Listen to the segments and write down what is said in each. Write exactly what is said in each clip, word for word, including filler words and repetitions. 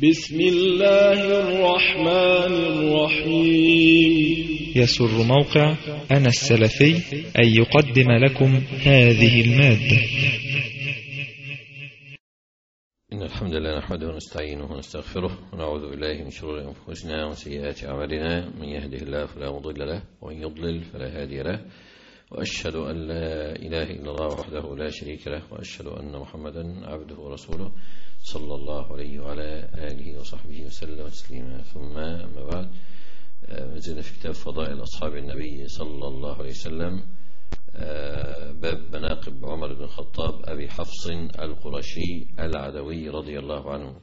بسم الله الرحمن الرحيم. يسر موقع أنا السلفي أن يقدم لكم هذه المادة. إن الحمد لله نحمده ونستعينه ونستغفره ونعوذ بالله من شرور أنفسنا وسيئات أعمالنا، من يهده الله فلا مضل له ومن يضلل فلا هادي له، وأشهد أن لا إله إلا الله وحده لا شريك له، وأشهد أن محمدا عبده ورسوله صلى الله عليه وعلى آله وصحبه وسلم تسليما. ثم أما بعد، مازلنا في كتاب فضائل أصحاب النبي صلى الله عليه وسلم، باب مناقب عمر بن الخطاب أبي حفص القرشي العدوي رضي الله عنه.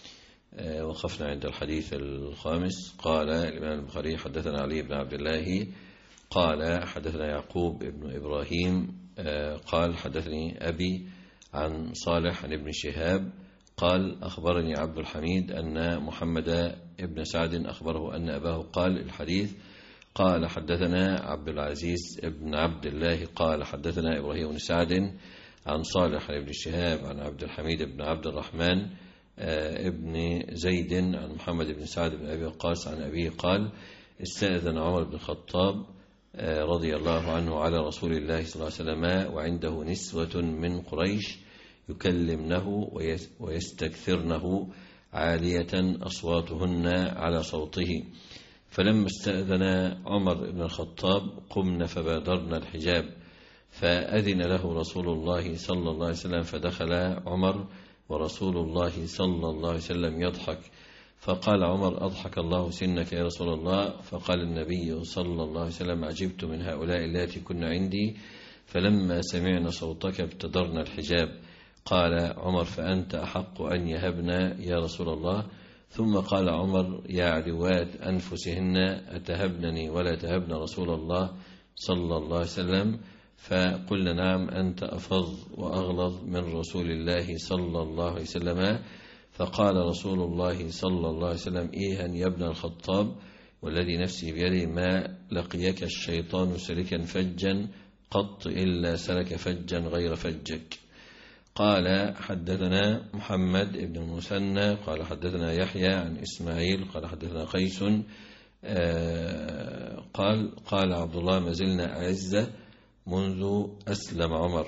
وقفنا عند الحديث الخامس. قال الإمام البخاري: حدثنا علي بن عبد الله قال حدثنا يعقوب بن إبراهيم قال حدثني أبي عن صالح عن ابن شهاب قال: أخبرني عبد الحميد أن محمد بن سعد أخبره أن أباه قال الحديث. قال: حدثنا عبد العزيز بن عبد الله قال حدثنا إبراهيم بن سعد عن صالح عن ابن شهاب عن عبد الحميد بن عبد الرحمن ابن زيد عن محمد بن سعد بن أبي وقاص عن أبيه قال: استأذن عمر بن الخطاب رضي الله عنه على رسول الله صلى الله عليه وسلم وعنده نسوة من قريش يكلمنه ويستكثرنه عالية أصواتهن على صوته، فلما استأذن عمر بن الخطاب قمن فبادرنا الحجاب، فأذن له رسول الله صلى الله عليه وسلم، فدخل عمر ورسول الله صلى الله عليه وسلم يضحك، فقال عمر: أضحك الله سنك يا رسول الله. فقال النبي صلى الله عليه وسلم: عجبت من هؤلاء اللاتي كن عندي، فلما سمعنا صوتك ابتدرنا الحجاب. قال عمر: فأنت أحق أن يهبنا يا رسول الله. ثم قال عمر: يا عدوات أنفسهن أتهبنني ولا تهبن رسول الله صلى الله عليه وسلم؟ فقلنا: نعم، أنت أفظ وأغلظ من رسول الله صلى الله عليه وسلم. فقال رسول الله صلى الله عليه وسلم: إيها يا ابن الخطاب، والذي نفسي بيده ما لقيك الشيطان سلكا فجا قط إلا سلك فجا غير فجك. قال: حدثنا محمد بن المثنى قال حدثنا يحيى عن إسماعيل قال حدثنا قيس قال قال عبد الله: ما زلنا أعزة منذ أسلم عمر.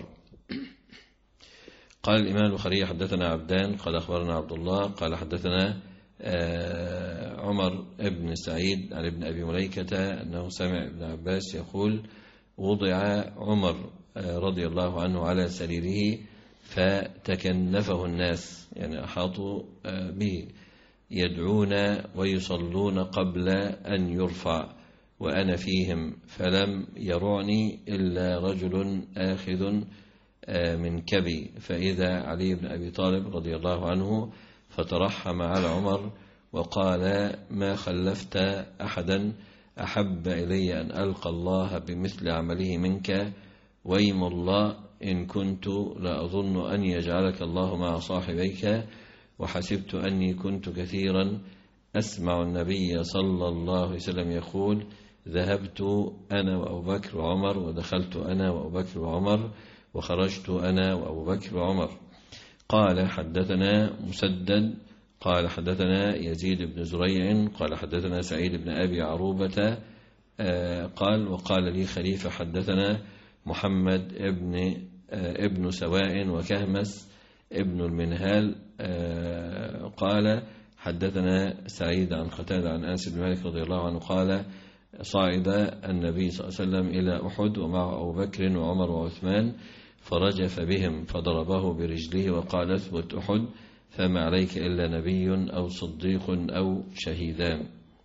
قال الإمام البخاري: حدثنا عبدان قال أخبرنا عبد الله قال حدثنا عمر بن سعيد عن ابن أبي مليكة أنه سمع ابن عباس يقول: وضع عمر رضي الله عنه على سريره فتكنفه الناس، يعني أحاطوا به، يدعون ويصلون قبل أن يرفع، وأنا فيهم، فلم يرعني إلا رجل آخذ من كبي، فإذا علي بن أبي طالب رضي الله عنه، فترحم على عمر وقال: ما خلفت أحدا أحب إلي أن ألقى الله بمثل عمله منك، ويم الله إن كنت لأظن أن يجعلك الله مع صاحبيك، وحسبت أني كنت كثيرا أسمع النبي صلى الله عليه وسلم يقول: ذهبت أنا وأبو بكر وعمر، ودخلت أنا وأبو بكر وعمر، وخرجت أنا وأبو بكر وعمر. قال: حدثنا مسدد قال حدثنا يزيد بن زريع قال حدثنا سعيد بن أبي عروبة قال: وقال لي خليفة: حدثنا محمد ابن ابن سواء وكهمس ابن المنهال قال حدثنا سعيد عن قتادة عن أنس بن مالك رضي الله عنه قال: صعد النبي صلى الله عليه وسلم إلى أحد ومعه أبو بكر وعمر وعثمان، فرجف بهم فضربه برجله وقال: اثبت أحد، فما عليك إلا نبي أو صديق أو شهيدان.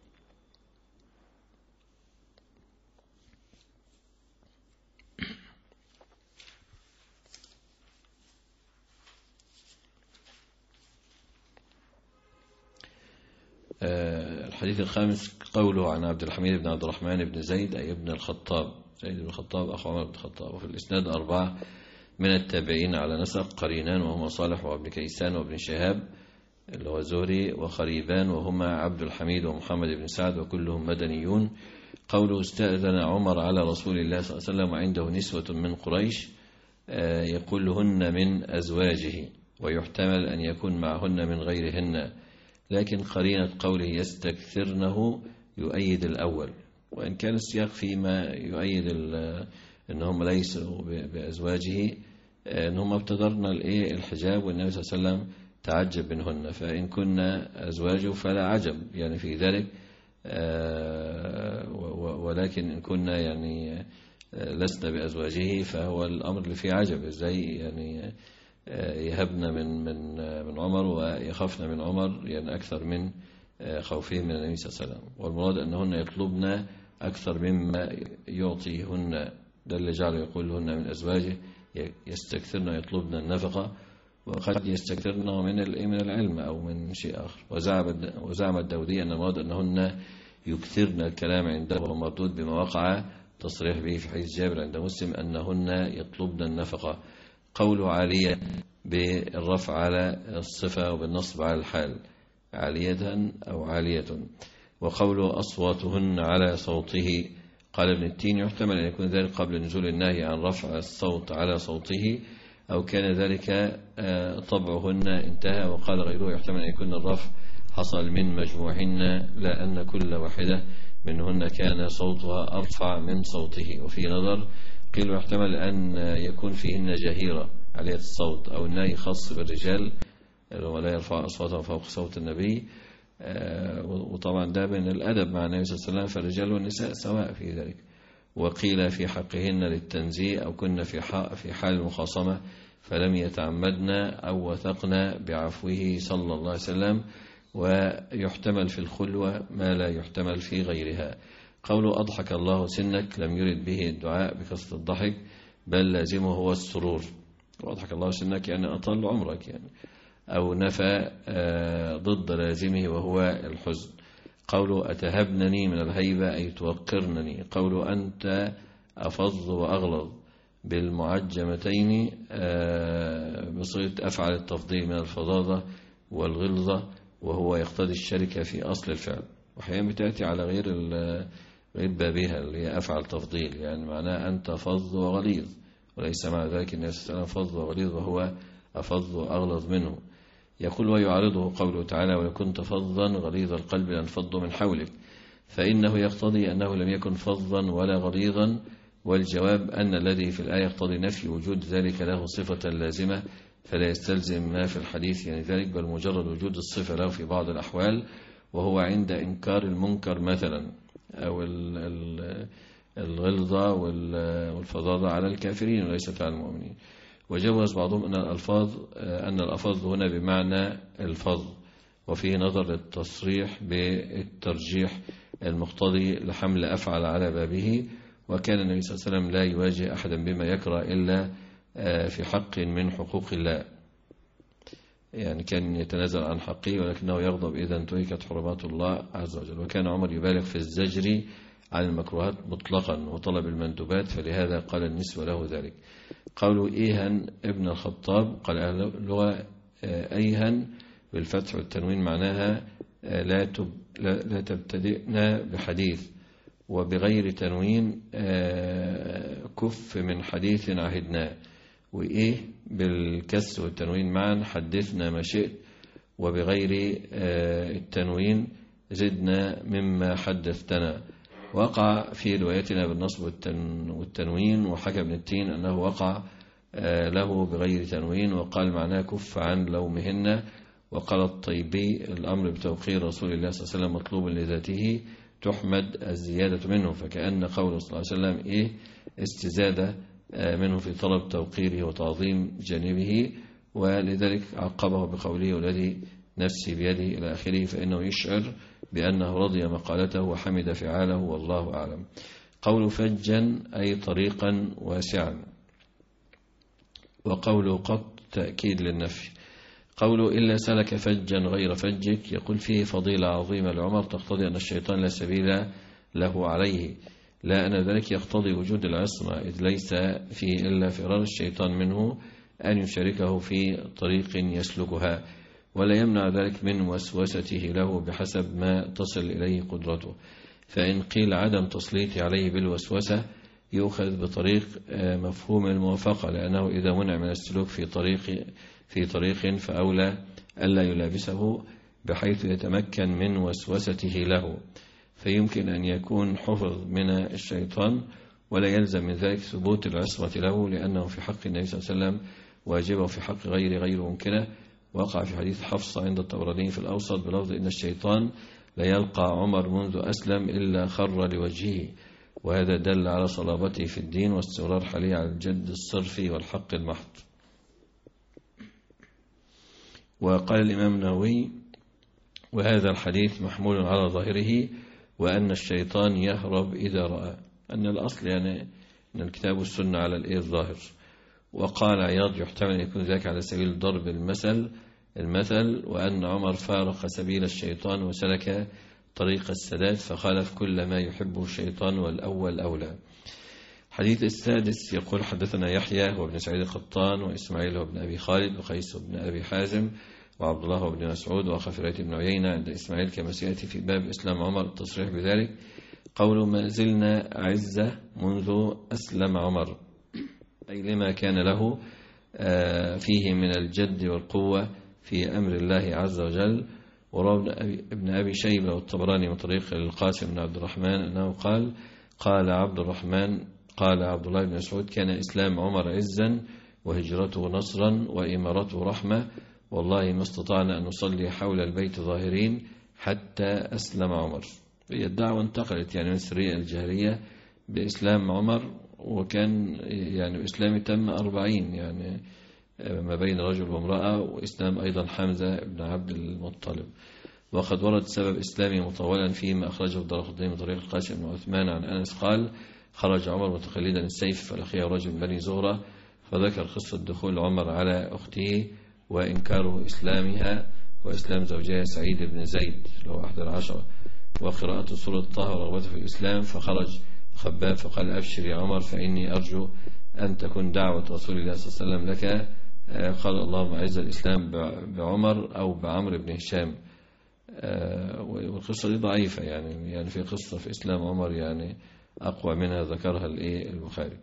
الحديث الخامس. قوله عن عبد الحميد بن عبد الرحمن بن زيد أي ابن الخطاب، زيد بن الخطاب أخو عمر بن الخطاب. وفي الإسناد أربعة من التابعين على نسق: قرينان وهما صالح وابن كيسان وابن شهاب اللي هو زهري، وخريبان وهما عبد الحميد ومحمد بن سعد، وكلهم مدنيون. قوله: استأذن عمر على رسول الله صلى الله عليه وسلم وعنده نسوة من قريش، يقولهن من أزواجه، ويحتمل أن يكون معهن من غيرهن، لكن قرينة قوله يستكثرنه يؤيد الأول، وإن كان السياق فيما يؤيد أن هم ليسوا بأزواجه، أن هم ابتدرنا الحجاب والنبي صلى الله عليه وسلم تعجب منهن، فإن كنا أزواجه فلا عجب يعني في ذلك، ولكن إن كنا يعني لسنا بأزواجه فهو الأمر اللي فيه عجب، إزاي يعني يهبنا من من من عمر ويخافنا من عمر يعني أكثر من خوفهم من النبي صلى الله عليه وسلم. والمراد أنهن يطلبن أكثر مما يعطيهن، ده اللي جعله يقولهن من أزواجه يستكثرن يطلبن النفقة، وقد يستكثرن من من العلم أو من شيء آخر. وزعم الداودي أن المراد أنهن يكثرن الكلام عنده، ومردود بما وقع تصريح به في حديث جابر عند مسلم أنهن يطلبن النفقة. قوله عالية بالرفع على الصفة وبالنصب على الحال، عالية أو عالية. وقوله أصواتهن على صوته، قال ابن التين يحتمل أن يكون ذلك قبل نزول النهي عن رفع الصوت على صوته، أو كان ذلك طبعهن انتهى. وقال غيره يحتمل أن يكون الرفع حصل من مجموعهن، لا أن كل واحدة منهن كان صوتها أرفع من صوته. وفي نظر قيل يحتمل أن يكون فيهن جهيرة عالية الصوت، أو النهي خاص بالرجال ولا يرفع أصواتهم فوق صوت النبي، وطبعا ده من الأدب مع النبي صلى الله عليه وسلم، فالرجال والنساء سواء في ذلك. وقيل في حقهن للتنزيه، أو كنا في في حال المخاصمة فلم يتعمدنا أو وثقنا بعفوه صلى الله عليه وسلم. ويحتمل في الخلوة ما لا يحتمل في غيرها. قوله أضحك الله سنك لم يرد به الدعاء بكثرة الضحك، بل لازمه هو السرور. وأضحك الله سنك يعني أطل عمرك يعني، أو نفى ضد لازمه وهو الحزن. قوله أتهبنني من الهيبة أي توقرنني. قوله أنت أفظ وأغلظ بالمعجمتين بصيغة أفعل التفضيل من الفظاظة والغلظة، وهو يقتضي الشركة في أصل الفعل، وأحيانا بتأتي على غير غير بابها اللي هي أفعل تفضيل، يعني معناه أنت فظ وغليظ، وليس مع ذلك النبي صلى الله عليه وسلم فظ وغليظ وهو أفظ وأغلظ منه. يقول ويعارضه قوله تعالى ولو كنت فظا غليظ القلب لانفضوا من حولك، فإنه يقتضي أنه لم يكن فظا ولا غليظا. والجواب أن الذي في الآية يقتضي نفي وجود ذلك له صفة لازمة، فلا يستلزم ما في الحديث يعني ذلك، بل مجرد وجود الصفة له في بعض الأحوال، وهو عند إنكار المنكر مثلا، أو الغلظة والفظاظة على الكافرين وليست على المؤمنين. وجوز بعضهم أن الألفاظ أن الأفظ هنا بمعنى الفظ، وفيه نظر للتصريح بالترجيح المقتضي لحمل أفعل على بابه. وكان النبي صلى الله عليه وسلم لا يواجه أحدا بما يكره إلا في حق من حقوق الله، يعني كان يتنازل عن حقه ولكنه يغضب إذا انتهكت حرمات الله عز وجل. وكان عمر يبالغ في الزجر عن المكروهات مطلقا وطلب المندوبات، فلهذا قال النسوة له ذلك. قالوا إيهن ابن الخطاب قال أهل اللغة أيهن بالفتح والتنوين معناها لا, تب لا تبتدئنا بحديث، وبغير تنوين كف من حديث عهدناه. وإيه بالكسر والتنوين معا حدثنا ما شئت، وبغير التنوين زدنا مما حدثتنا. وقع في روايتنا بالنصب والتنوين، وحكى ابن التين أنه وقع له بغير تنوين وقال معناه كف عن لومهن. وقال الطيبي الأمر بتوقير رسول الله صلى الله عليه وسلم مطلوب لذاته تحمد الزيادة منه، فكأن قوله صلى الله عليه وسلم إيه استزادة منه في طلب توقيره وتعظيم جانبه، ولذلك عقبه بقوله والذي نفسي بيده إلى آخره، فإنه يشعر بأنه رضي مقالته وحمد فعاله والله أعلم. قول فجا أي طريقا واسعا. وقول قط تأكيد للنفي. قوله إلا سلك فجا غير فجك يقول فيه فضيلة عظيمة لعمر تقتضي أن الشيطان لا سبيل له عليه، لا أن ذلك يقتضي وجود العصمة، إذ ليس فيه إلا فرار الشيطان منه أن يشاركه في طريق يسلكها، ولا يمنع ذلك من وسوسته له بحسب ما تصل إليه قدرته. فإن قيل عدم تسليط عليه بالوسوسة يؤخذ بطريق مفهوم الموافقة، لأنه إذا منع من السلوك في طريق في طريق فأولى ألا يلابسه بحيث يتمكن من وسوسته له، فيمكن أن يكون حفظ من الشيطان، ولا يلزم من ذلك ثبوت العصمة له، لأنه في حق النبي صلى الله عليه وسلم واجبة وفي حق غير غير ممكنة. وقع في حديث حفصة عند الطبراني في الأوسط بلفظ إن الشيطان لا يلقى عمر منذ أسلم إلا خر لوجهه، وهذا دل على صلابته في الدين واستمرار حاليه على الجد الصرفي والحق المحض. وقال الإمام النووي: وهذا الحديث محمول على ظاهره، وأن الشيطان يهرب إذا رأى، أن الأصل يعني أن الكتاب والسنة على الإيه الظاهر. وقال عياض: يحتمل أن يكون ذلك على سبيل ضرب المثل المثل وأن عمر فارق سبيل الشيطان وسلك طريق السداد فخالف كل ما يحبه الشيطان، والأول أولى. حديث السادس يقول: حدثنا يحيى وابن سعيد القطان وإسماعيل وابن أبي خالد وقيس وابن أبي حازم وعبد الله وابن مسعود وخفرات بن عيينة عند إسماعيل كما سيأتي في باب إسلام عمر التصريح بذلك. قول: ما زلنا عزة منذ أسلم عمر، أي لما كان له فيه من الجد والقوة في أمر الله عز وجل. وروى ابن أبي شيبة والطبراني من طريق القاسم بن عبد الرحمن أنه قال: قال عبد الرحمن قال عبد الله بن مسعود: كان إسلام عمر عزا وهجرته نصرا وإمارته رحمة، والله ما استطعنا أن نصلي حول البيت ظاهرين حتى أسلم عمر. هي الدعوة انتقلت يعني من السرية الجهرية بإسلام عمر، وكان يعني بإسلام تم أربعين يعني ما بين رجل وامرأة، وإسلام أيضا حمزة بن عبد المطلب. وقد ورد سبب إسلامه مطولا فيما أخرجه الدارقطني من طريق القاسم بن عثمان عن أنس قال: خرج عمر متقلدا السيف فلقيه رجل من بني زهرة، فذكر قصة دخول عمر على أخته وإنكاره إسلامها وإسلام زوجها سعيد بن زيد له أحد العشرة، وقراءة سورة طه ورغبته في الإسلام. فخرج خباب فقال: أبشر يا عمر فإني أرجو أن تكون دعوة رسول الله صلى الله عليه وسلم لك. قال: اللهم أعز الإسلام بعمر أو بعمر بن هشام. والقصة دي ضعيفة يعني يعني في قصة في إسلام عمر يعني أقوى منها ذكرها البخاري.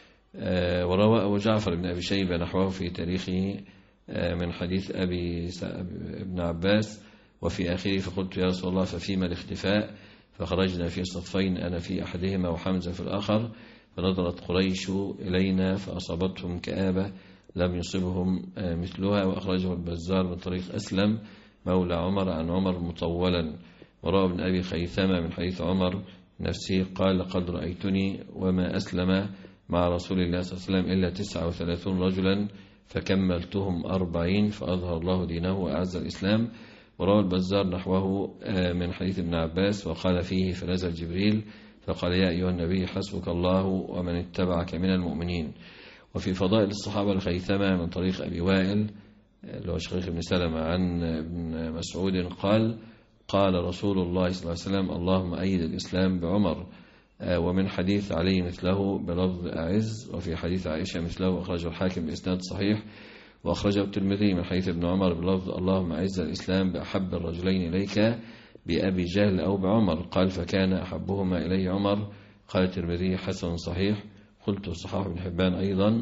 وروى أبو جعفر بن أبي شيبة نحوه في تاريخه من حديث أبي ابن عباس وفي آخره: فقلت يا رسول الله ففيما الاختفاء؟ فخرجنا في صفين، أنا في أحدهما وحمزة في الآخر، فنظرت قريش إلينا فأصابتهم كآبة لم يصبهم مثلها. وأخرجه البزار من طريق أسلم مولى عمر عن عمر مطولا. وروى ابن أبي خيثمة من حديث عمر نفسه قال: لقد رأيتني وما أسلم مع رسول الله صلى الله عليه وسلم إلا تسعة وثلاثون رجلا فكملتهم أربعين فأظهر الله دينه وأعز الإسلام. وروى البزار نحوه من حديث ابن عباس وقال فيه: فنزل جبريل فقال: يا أيها النبي حسبك الله ومن اتبعك من المؤمنين. وفي فضائل الصحابة الخيثمة من طريق أبي وائل اللي هو شقيق بن سلمة عن ابن مسعود قال: قال رسول الله صلى الله عليه وسلم: اللهم أيد الإسلام بعمر. ومن حديث علي مثله بلفظ أعز، وفي حديث عائشة مثله أخرجه الحاكم بإسناد صحيح، وأخرجه الترمذي من حديث ابن عمر بلفظ: اللهم أعز الإسلام بأحب الرجلين إليك بأبي جهل أو بعمر. قال: فكان أحبهما إليه عمر. قال الترمذي: حسن صحيح. قلت الصحاح بن حبان أيضا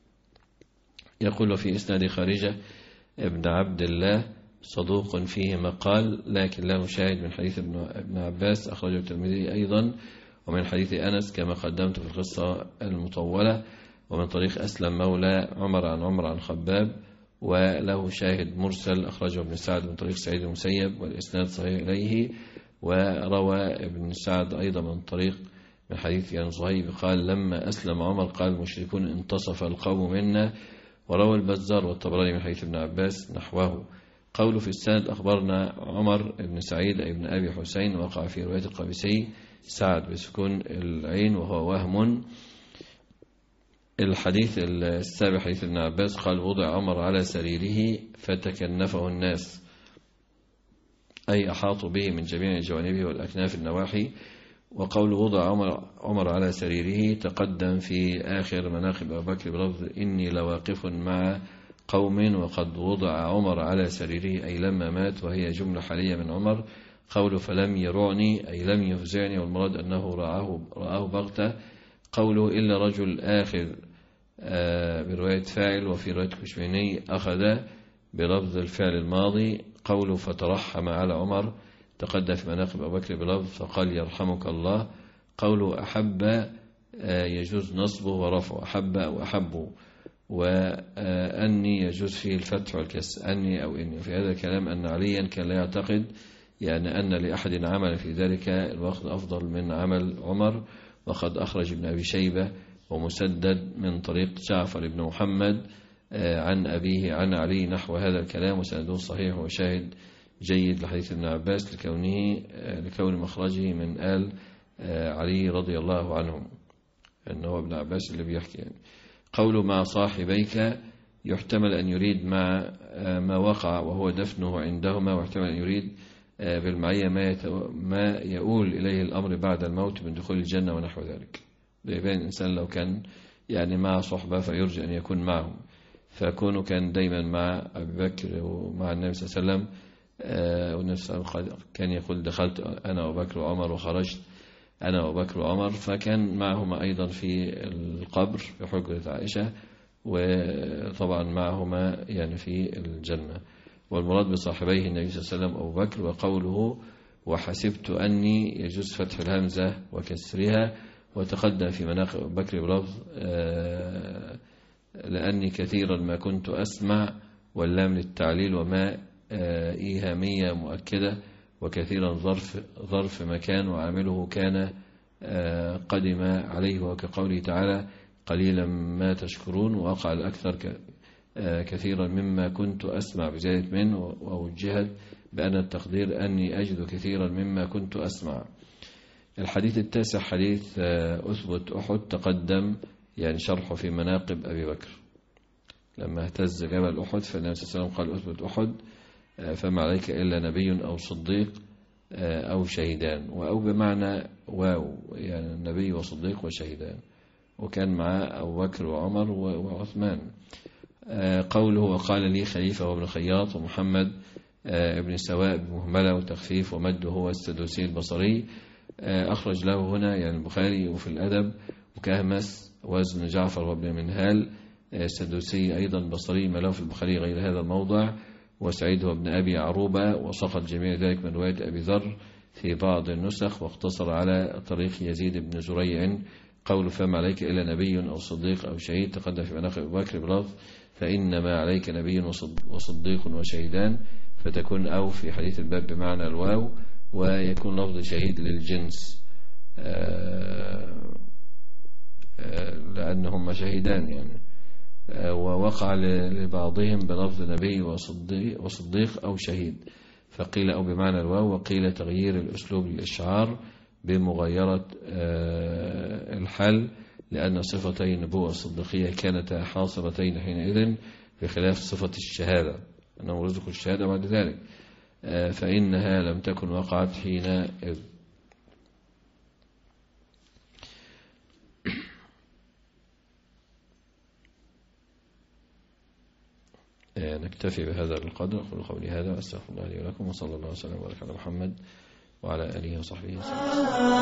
يقول في إسناد خارجة ابن عبد الله صدوق فيه مقال، لكن له شاهد من حديث ابن عباس أخرجه الترمذي أيضا، ومن حديث أنس كما قدمت في القصة المطولة، ومن طريق أسلم مولى عمر عن عمر عن خباب، وله شاهد مرسل أخرجه ابن سعد من طريق سعيد المسيب والإسناد صحيح إليه. وروى ابن سعد أيضا من طريق من حديث عن صهيب قال: لما أسلم عمر قال المشركون: انتصف القوم منا. وروى البزار والطبراني من حديث ابن عباس نحوه. قوله في السند: أخبرنا عمر بن سعيد ابن أبي حسين، وقع في رواية القابسي سعد بسكون العين وهو وهم. الحديث السابع حديث ابن عباس قال: وضع عمر على سريره فتكنفه الناس، أي أحاطوا به من جميع جوانبه والأكناف النواحي. وقول وضع عمر, عمر على سريره تقدم في آخر مناقب أبو بكر بلفظ: إني لواقف مع قوم وقد وضع عمر على سريره، أي لما مات، وهي جملة حالية من عمر. قوله فلم يرعني أي لم يفزعني، والمراد أنه رآه, رآه بغتة. قوله إلا رجل آخر برواية فاعل، وفي رواية كشميني أخذ بلفظ الفعل الماضي. قوله فترحم على عمر تقدم في مناقب أبو بكر بلفظ فقال يرحمك الله. قوله أحب يجوز نصبه ورفعه، أحب أو أحبه، وأني يجوز فيه الفتح والكسر، أني أو إني. في هذا الكلام أن عليا كان لا يعتقد يعني أن لأحد عمل في ذلك الوقت أفضل من عمل عمر. وقد أخرج ابن أبي شيبة ومسدد من طريق جعفر بن محمد عن أبيه عن علي نحو هذا الكلام، وسنده صحيح وشاهد جيد لحديث ابن عباس لكونه لكون مخرجه من آل علي رضي الله عنهم، أنه ابن عباس اللي بيحكي يعني. قوله مع صاحبيك يحتمل أن يريد مع ما وقع وهو دفنه عندهما، واحتمل أن يريد بالمعية ما يؤول إليه الأمر بعد الموت من دخول الجنة ونحو ذلك. يبين الإنسان لو كان يعني مع صحبة فيرجى أن يكون معهم، فكونه كان دايما مع أبي بكر ومع النبي صلى الله عليه وسلم، والنبي صلى الله عليه وسلم كان يقول دخلت أنا وأبو بكر وعمر وخرجت أنا وأبو بكر وعمر، فكان معهما أيضا في القبر في حجرة عائشة، وطبعا معهما يعني في الجنة. والمراد بصاحبيه النبي صلى الله عليه وسلم أبو بكر. وقوله وحسبت أني يجوز فتح الهمزة وكسرها، وتقدم في مناقب أبو بكر بلفظ لأني كثيرا ما كنت أسمع، واللام للتعليل وما إيهامية مؤكدة، وكثيرا ظرف ظرف مكان وعامله كان قدم عليه، وكقوله تعالى قليلا ما تشكرون، ووقع الأكثر كثيرا مما كنت أسمع بزيادة من، ووجهت بأن التقدير أني أجد كثيرا مما كنت أسمع. الحديث التاسع حديث أثبت أحد تقدم يعني شرحه في مناقب أبي بكر. لما اهتز جبل أحد فالنبي صلى الله عليه وسلم قال أثبت أحد فما عليك إلا نبي أو صديق أو شهيدان، أو بمعنى واو يعني النبي وصديق وشهيدان، وكان معه أبو بكر وعمر وعثمان. قوله وقال لي خليفة وابن خياط ومحمد ابن سواء بمهملة وتخفيف ومد هو السدوسي البصري، أخرج له هنا يعني البخاري وفي الأدب، وكهمس وزن جعفر وابن منهال السدوسي أيضا بصري ما له في البخاري غير هذا الموضع، وسعيد وابن أبي عروبة، وسقط جميع ذلك من رواية أبي ذر في بعض النسخ، واقتصر على طريق يزيد بن زريع. قول فما عليك إلا نبي أو صديق أو شهيد تقدم في مناقب أبي بكر بلفظ فإنما عليك نبي وصديق وشهيدان، فتكون أو في حديث الباب بمعنى الواو، ويكون لفظ شهيد للجنس لأنهم شهيدان يعني. ووقع لبعضهم بلفظ نبي وصديق, وصديق أو شهيد، فقيل أو بمعنى الواو، وقيل تغيير الأسلوب للإشعار بمغايرة الحل، لأن صفتي النبوة والصديقية كانتا حاصلتين حينئذ بخلاف صفة الشهادة أنه رزق الشهادة بعد ذلك، فإنها لم تكن وقعت حينئذ. نكتفي بهذا القدر. أقول قولي هذا وأستغفر الله لي ولكم، وصلى الله وسلم وبارك على محمد وعلى آله وصحبه وسلم.